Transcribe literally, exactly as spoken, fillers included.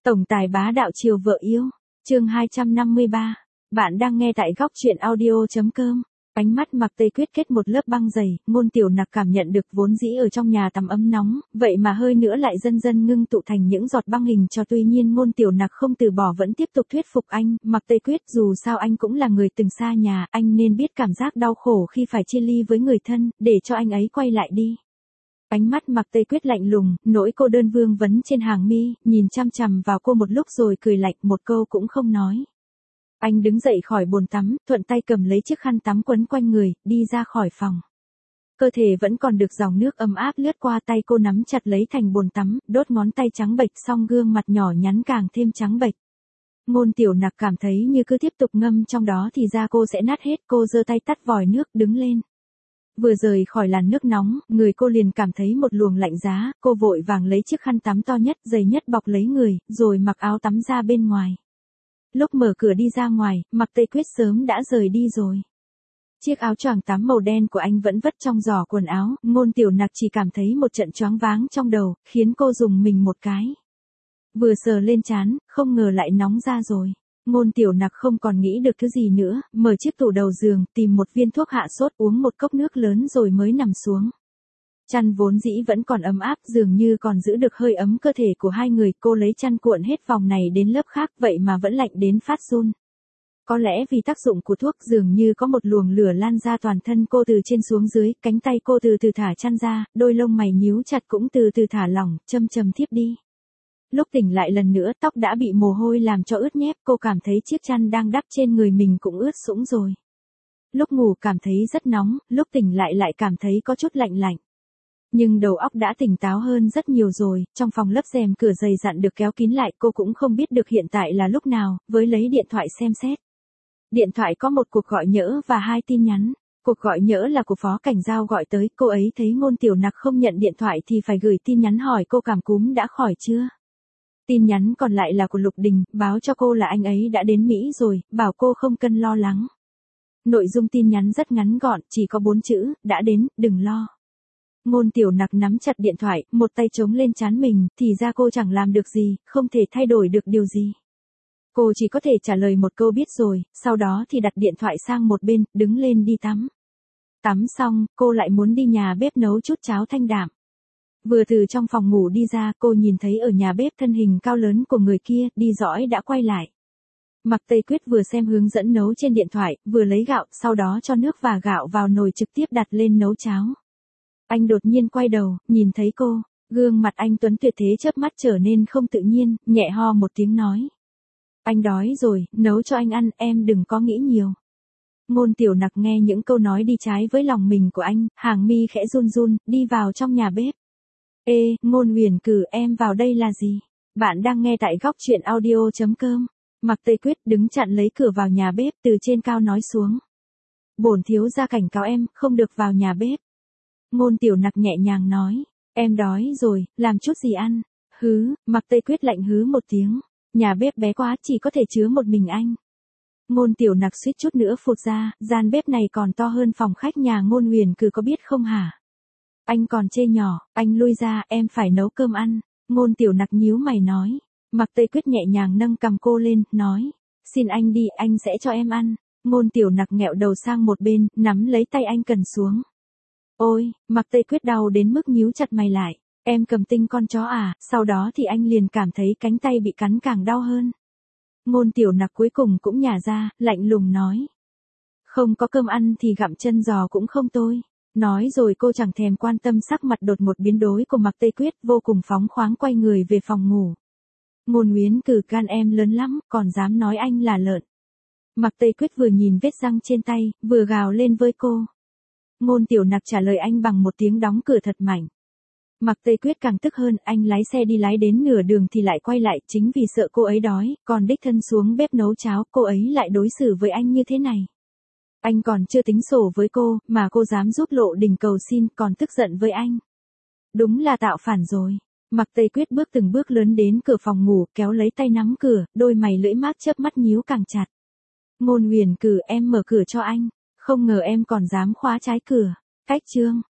Tổng tài bá đạo chiều vợ yêu, chương hai trăm năm mươi ba. Bạn đang nghe tại góc truyện audio.com. Ánh mắt Mạc Tây Quyết kết một lớp băng dày, Ngôn Tiểu Nặc cảm nhận được vốn dĩ ở trong nhà tắm ấm nóng, vậy mà hơi nữa lại dần dần ngưng tụ thành những giọt băng hình cho. Tuy nhiên Ngôn Tiểu Nặc không từ bỏ, vẫn tiếp tục thuyết phục anh, Mạc Tây Quyết, dù sao anh cũng là người từng xa nhà, anh nên biết cảm giác đau khổ khi phải chia ly với người thân, để cho anh ấy quay lại đi. Ánh mắt Mạc Tây Quyết lạnh lùng, nỗi cô đơn vương vấn trên hàng mi, nhìn chăm chằm vào cô một lúc rồi cười lạnh, một câu cũng không nói. Anh đứng dậy khỏi bồn tắm, thuận tay cầm lấy chiếc khăn tắm quấn quanh người, đi ra khỏi phòng. Cơ thể vẫn còn được dòng nước ấm áp lướt qua, tay cô nắm chặt lấy thành bồn tắm, đốt ngón tay trắng bệch, song gương mặt nhỏ nhắn càng thêm trắng bệch. Ngôn Tiểu Nặc cảm thấy như cứ tiếp tục ngâm trong đó thì da cô sẽ nát hết, cô giơ tay tắt vòi nước, đứng lên. Vừa rời khỏi làn nước nóng, người cô liền cảm thấy một luồng lạnh giá, cô vội vàng lấy chiếc khăn tắm to nhất, dày nhất bọc lấy người, rồi mặc áo tắm ra bên ngoài. Lúc mở cửa đi ra ngoài, Mạc Tây Quyết sớm đã rời đi rồi. Chiếc áo choàng tắm màu đen của anh vẫn vất trong giỏ quần áo, Ngôn Tiểu Nặc chỉ cảm thấy một trận choáng váng trong đầu, khiến cô rùng mình một cái. Vừa sờ lên trán, không ngờ lại nóng ra rồi. Ngôn Tiểu Nặc không còn nghĩ được thứ gì nữa, mở chiếc tủ đầu giường, tìm một viên thuốc hạ sốt, uống một cốc nước lớn rồi mới nằm xuống. Chăn vốn dĩ vẫn còn ấm áp, dường như còn giữ được hơi ấm cơ thể của hai người, cô lấy chăn cuộn hết phòng này đến lớp khác, vậy mà vẫn lạnh đến phát run. Có lẽ vì tác dụng của thuốc, dường như có một luồng lửa lan ra toàn thân cô, từ trên xuống dưới, cánh tay cô từ từ thả chăn ra, đôi lông mày nhíu chặt cũng từ từ thả lỏng, châm châm thiếp đi. Lúc tỉnh lại lần nữa, tóc đã bị mồ hôi làm cho ướt nhép, cô cảm thấy chiếc chăn đang đắp trên người mình cũng ướt sũng rồi. Lúc ngủ cảm thấy rất nóng, lúc tỉnh lại lại cảm thấy có chút lạnh lạnh. Nhưng đầu óc đã tỉnh táo hơn rất nhiều rồi, trong phòng lớp rèm cửa dày dặn được kéo kín lại, cô cũng không biết được hiện tại là lúc nào, với lấy điện thoại xem xét. Điện thoại có một cuộc gọi nhỡ và hai tin nhắn. Cuộc gọi nhỡ là của Phó Cảnh Giao gọi tới, cô ấy thấy Ngôn Tiểu Nặc không nhận điện thoại thì phải gửi tin nhắn hỏi cô cảm cúm đã khỏi chưa. Tin nhắn còn lại là của Lục Đình, báo cho cô là anh ấy đã đến Mỹ rồi, bảo cô không cần lo lắng. Nội dung tin nhắn rất ngắn gọn, chỉ có bốn chữ, đã đến, đừng lo. Ngôn Tiểu Nặc nắm chặt điện thoại, một tay chống lên trán mình, thì ra cô chẳng làm được gì, không thể thay đổi được điều gì. Cô chỉ có thể trả lời một câu biết rồi, sau đó thì đặt điện thoại sang một bên, đứng lên đi tắm. Tắm xong, cô lại muốn đi nhà bếp nấu chút cháo thanh đạm. Vừa từ trong phòng ngủ đi ra, cô nhìn thấy ở nhà bếp thân hình cao lớn của người kia, đi dõi đã quay lại. Mạc Tây Quyết vừa xem hướng dẫn nấu trên điện thoại, vừa lấy gạo, sau đó cho nước và gạo vào nồi trực tiếp đặt lên nấu cháo. Anh đột nhiên quay đầu, nhìn thấy cô, gương mặt anh tuấn tuyệt thế chớp mắt trở nên không tự nhiên, nhẹ ho một tiếng nói. Anh đói rồi, nấu cho anh ăn, em đừng có nghĩ nhiều. Ngôn Tiểu Nặc nghe những câu nói đi trái với lòng mình của anh, hàng mi khẽ run run, đi vào trong nhà bếp. Ê, Ngôn Huyền Cử, em vào đây là gì? Bạn đang nghe tại góc truyện audio.com. Mạc Tây Quyết đứng chặn lấy cửa vào nhà bếp, từ trên cao nói xuống. Bổn thiếu gia cảnh cáo em, không được vào nhà bếp. Ngôn Tiểu Nặc nhẹ nhàng nói, em đói rồi, làm chút gì ăn. Hứ, Mạc Tây Quyết lạnh hứ một tiếng, nhà bếp bé quá, chỉ có thể chứa một mình anh. Ngôn Tiểu Nặc suýt chút nữa phụt ra, gian bếp này còn to hơn phòng khách nhà Ngôn Huyền Cử, có biết không hả? Anh còn chê nhỏ, anh lui ra, em phải nấu cơm ăn. Ngôn Tiểu Nặc nhíu mày nói. Mạc Tây Quyết nhẹ nhàng nâng cằm cô lên, nói, xin anh đi, anh sẽ cho em ăn. Ngôn Tiểu Nặc nghẹo đầu sang một bên, nắm lấy tay anh cần xuống. Ôi, Mạc Tây Quyết đau đến mức nhíu chặt mày lại, em cầm tinh con chó à, sau đó thì anh liền cảm thấy cánh tay bị cắn càng đau hơn. Ngôn Tiểu Nặc cuối cùng cũng nhả ra, lạnh lùng nói. Không có cơm ăn thì gặm chân giò cũng không tôi. Nói rồi cô chẳng thèm quan tâm sắc mặt đột một biến đổi của Mạc Tây Quyết, vô cùng phóng khoáng quay người về phòng ngủ. Ngôn Huyền Cử, can em lớn lắm, còn dám nói anh là lợn. Mạc Tây Quyết vừa nhìn vết răng trên tay, vừa gào lên với cô. Ngôn Tiểu Nặc trả lời anh bằng một tiếng đóng cửa thật mạnh. Mạc Tây Quyết càng tức hơn, anh lái xe đi lái đến nửa đường thì lại quay lại, chính vì sợ cô ấy đói, còn đích thân xuống bếp nấu cháo, cô ấy lại đối xử với anh như thế này. Anh còn chưa tính sổ với cô, mà cô dám giúp Lộ Đình cầu xin, còn tức giận với anh. Đúng là tạo phản rồi. Mạc Tây Quyết bước từng bước lớn đến cửa phòng ngủ, kéo lấy tay nắm cửa, đôi mày lưỡi mát chớp mắt nhíu càng chặt. Ngôn Huyền Cử, em mở cửa cho anh. Không ngờ em còn dám khóa trái cửa. Cách chương.